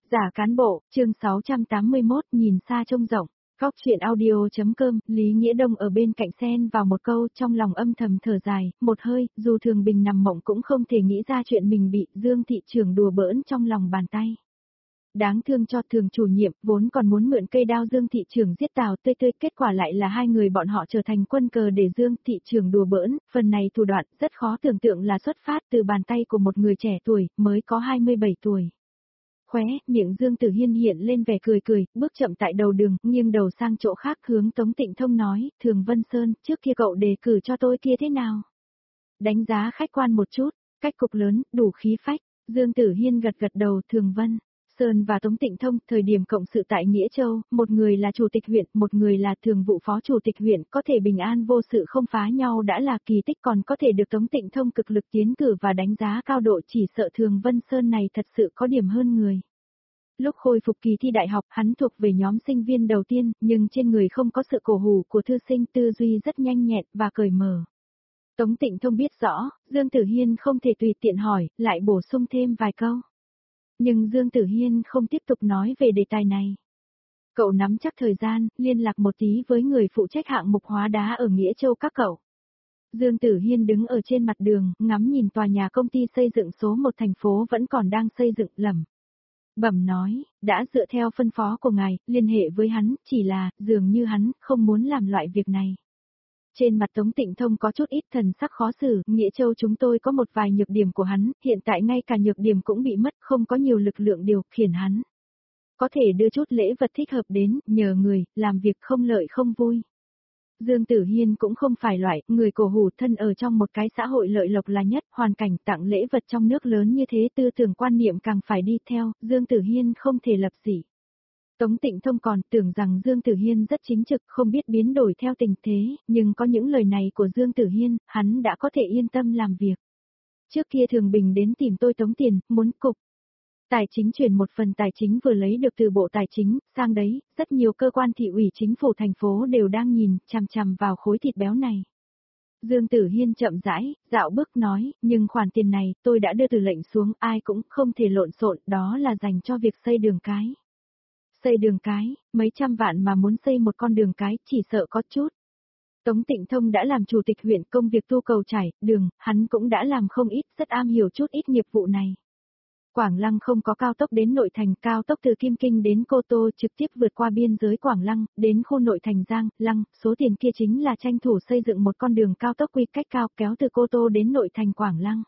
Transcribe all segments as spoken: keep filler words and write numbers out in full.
Giả cán bộ, chương sáu trăm tám mươi mốt, nhìn xa trông rộng. Góc chuyện audio.com, Lý Nghĩa Đông ở bên cạnh xen vào một câu, trong lòng âm thầm thở dài, một hơi, dù Thường Bình nằm mộng cũng không thể nghĩ ra chuyện mình bị Dương thị trưởng đùa bỡn trong lòng bàn tay. Đáng thương cho Thường chủ nhiệm, vốn còn muốn mượn cây đao Dương thị trưởng giết Tào Tươi Tươi, kết quả lại là hai người bọn họ trở thành quân cờ để Dương thị trưởng đùa bỡn, phần này thủ đoạn rất khó tưởng tượng là xuất phát từ bàn tay của một người trẻ tuổi, mới có hai mươi bảy tuổi. Khóe, miệng Dương Tử Hiên hiện lên vẻ cười cười, bước chậm tại đầu đường, nghiêng đầu sang chỗ khác hướng Tống Tịnh Thông nói, Thường Vân Sơn, trước kia cậu đề cử cho tôi kia thế nào? Đánh giá khách quan một chút, cách cục lớn, đủ khí phách, Dương Tử Hiên gật gật đầu. Thường Vân Sơn và Tống Tịnh Thông, thời điểm cộng sự tại Nghĩa Châu, một người là chủ tịch huyện, một người là thường vụ phó chủ tịch huyện, có thể bình an vô sự không phá nhau đã là kỳ tích, còn có thể được Tống Tịnh Thông cực lực tiến cử và đánh giá cao độ, chỉ sợ Thường Vân Sơn này thật sự có điểm hơn người. Lúc khôi phục kỳ thi đại học, hắn thuộc về nhóm sinh viên đầu tiên, nhưng trên người không có sự cổ hủ của thư sinh, tư duy rất nhanh nhẹn và cởi mở. Tống Tịnh Thông biết rõ, Dương Tử Hiên không thể tùy tiện hỏi, lại bổ sung thêm vài câu. Nhưng Dương Tử Hiên không tiếp tục nói về đề tài này. Cậu nắm chắc thời gian, liên lạc một tí với người phụ trách hạng mục hóa đá ở Nghĩa Châu các cậu. Dương Tử Hiên đứng ở trên mặt đường, ngắm nhìn tòa nhà công ty xây dựng số một thành phố vẫn còn đang xây dựng, lẩm bẩm nói, đã dựa theo phân phó của ngài, liên hệ với hắn, chỉ là, dường như hắn không muốn làm loại việc này. Trên mặt Tống Tịnh Thông có chút ít thần sắc khó xử, Nghĩa Châu chúng tôi có một vài nhược điểm của hắn, hiện tại ngay cả nhược điểm cũng bị mất, không có nhiều lực lượng điều khiển hắn. Có thể đưa chút lễ vật thích hợp đến, nhờ người, làm việc không lợi không vui. Dương Tử Hiên cũng không phải loại người cổ hủ, thân ở trong một cái xã hội lợi lộc là nhất, hoàn cảnh tặng lễ vật trong nước lớn như thế, tư tưởng quan niệm càng phải đi theo, Dương Tử Hiên không thể lập dị. Tống Tịnh Thông còn tưởng rằng Dương Tử Hiên rất chính trực, không biết biến đổi theo tình thế, nhưng có những lời này của Dương Tử Hiên, hắn đã có thể yên tâm làm việc. Trước kia Thường Bình đến tìm tôi tống tiền, muốn cục Tài chính chuyển một phần tài chính vừa lấy được từ Bộ Tài chính, sang đấy, rất nhiều cơ quan thị ủy chính phủ thành phố đều đang nhìn, chằm chằm vào khối thịt béo này. Dương Tử Hiên chậm rãi, dạo bước nói, nhưng khoản tiền này, tôi đã đưa từ lệnh xuống, ai cũng không thể lộn xộn, đó là dành cho việc xây đường cái. Xây đường cái, mấy trăm vạn mà muốn xây một con đường cái, chỉ sợ có chút. Tống Tịnh Thông đã làm chủ tịch huyện, công việc tu cầu trải, đường, hắn cũng đã làm không ít, rất am hiểu chút ít nghiệp vụ này. Quảng Lăng không có cao tốc đến nội thành, cao tốc từ Kim Kinh đến Cô Tô trực tiếp vượt qua biên giới Quảng Lăng, đến khu nội thành Giang, Lăng, số tiền kia chính là tranh thủ xây dựng một con đường cao tốc quy cách cao kéo từ Cô Tô đến nội thành Quảng Lăng.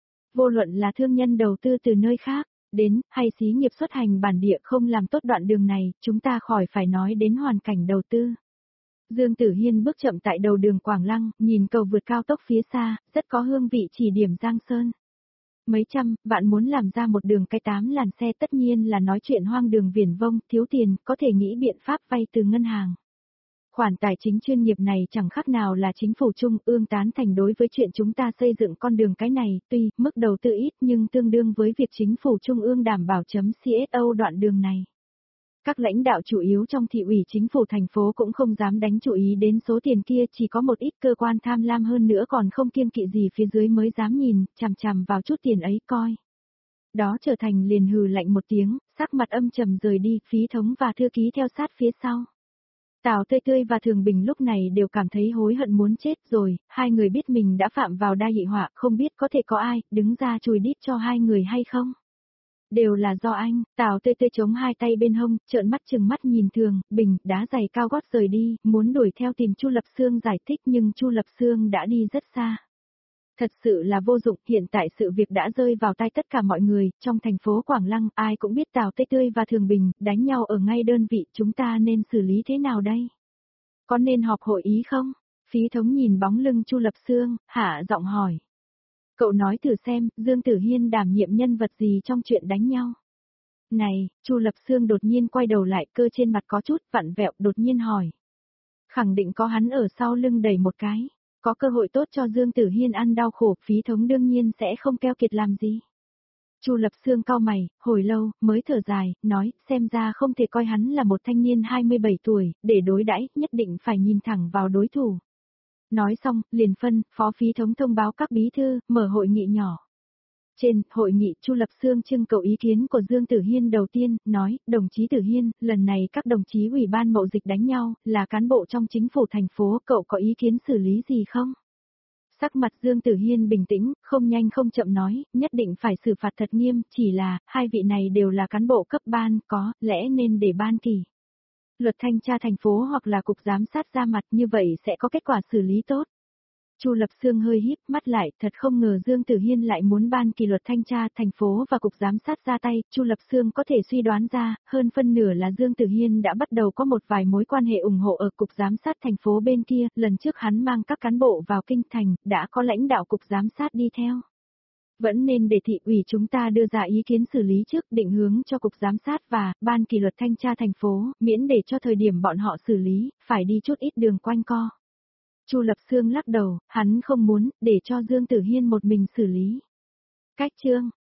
Vô luận là thương nhân đầu tư từ nơi khác, đến, hay xí nghiệp xuất hành bản địa không làm tốt đoạn đường này, chúng ta khỏi phải nói đến hoàn cảnh đầu tư. Dương Tử Hiên bước chậm tại đầu đường Quảng Lăng, nhìn cầu vượt cao tốc phía xa, rất có hương vị chỉ điểm Giang Sơn. Mấy trăm, vạn muốn làm ra một đường cái tám làn xe tất nhiên là nói chuyện hoang đường viển vông, thiếu tiền, có thể nghĩ biện pháp vay từ ngân hàng. Khoản tài chính chuyên nghiệp này chẳng khác nào là chính phủ trung ương tán thành đối với chuyện chúng ta xây dựng con đường cái này, tuy mức đầu tư ít nhưng tương đương với việc chính phủ trung ương đảm bảo chấm xê ét ô đoạn đường này. Các lãnh đạo chủ yếu trong thị ủy chính phủ thành phố cũng không dám đánh chú ý đến số tiền kia, chỉ có một ít cơ quan tham lam hơn nữa còn không kiêng kỵ gì phía dưới mới dám nhìn, chằm chằm vào chút tiền ấy coi. Đó trở thành liền hừ lạnh một tiếng, sắc mặt âm trầm rời đi, Phí Thống và thư ký theo sát phía sau. Tào Tươi Tươi và Thường Bình lúc này đều cảm thấy hối hận muốn chết rồi, hai người biết mình đã phạm vào đa nhị họa, không biết có thể có ai đứng ra chùi đít cho hai người hay không. Đều là do anh. Tào Tươi Tươi chống hai tay bên hông, trợn mắt chừng mắt nhìn Thường Bình, đá giày cao gót rời đi, muốn đuổi theo tìm Chu Lập Xương giải thích nhưng Chu Lập Xương đã đi rất xa. Thật sự là vô dụng, hiện tại sự việc đã rơi vào tay tất cả mọi người, trong thành phố Quảng Lăng, ai cũng biết Tào Tươi Tươi và Thường Bình đánh nhau ở ngay đơn vị, chúng ta nên xử lý thế nào đây? Có nên họp hội ý không? Phí Thống nhìn bóng lưng Chu Lập Xương, hạ giọng hỏi. Cậu nói thử xem, Dương Tử Hiên đảm nhiệm nhân vật gì trong chuyện đánh nhau? Này, Chu Lập Xương đột nhiên quay đầu lại, cơ trên mặt có chút vặn vẹo, đột nhiên hỏi. Khẳng định có hắn ở sau lưng đẩy một cái, có cơ hội tốt cho Dương Tử Hiên ăn đau khổ, Phí Thống đương nhiên sẽ không keo kiệt làm gì. Chu Lập Xương cau mày, hồi lâu, mới thở dài, nói, xem ra không thể coi hắn là một thanh niên hai mươi bảy tuổi, để đối đãi, nhất định phải nhìn thẳng vào đối thủ. Nói xong, liền phân, Phó Phí Thống thông báo các bí thư, mở hội nghị nhỏ. Trên hội nghị, Chu Lập Xương trưng cầu ý kiến của Dương Tử Hiên đầu tiên, nói, đồng chí Tử Hiên, lần này các đồng chí ủy ban mậu dịch đánh nhau, là cán bộ trong chính phủ thành phố, cậu có ý kiến xử lý gì không? Sắc mặt Dương Tử Hiên bình tĩnh, không nhanh không chậm nói, nhất định phải xử phạt thật nghiêm, chỉ là, hai vị này đều là cán bộ cấp ban, có, lẽ nên để ban kỷ luật thanh tra thành phố hoặc là cục giám sát ra mặt, như vậy sẽ có kết quả xử lý tốt. Chu Lập Xương hơi híp mắt lại, thật không ngờ Dương Tử Hiên lại muốn ban kỷ luật thanh tra thành phố và cục giám sát ra tay, Chu Lập Xương có thể suy đoán ra, hơn phân nửa là Dương Tử Hiên đã bắt đầu có một vài mối quan hệ ủng hộ ở cục giám sát thành phố bên kia, lần trước hắn mang các cán bộ vào kinh thành, đã có lãnh đạo cục giám sát đi theo. Vẫn nên để thị ủy chúng ta đưa ra ý kiến xử lý trước, định hướng cho cục giám sát và ban kỷ luật thanh tra thành phố, miễn để cho thời điểm bọn họ xử lý, phải đi chút ít đường quanh co. Chu Lập Xương lắc đầu, hắn không muốn, để cho Dương Tử Hiên một mình xử lý. Cách chương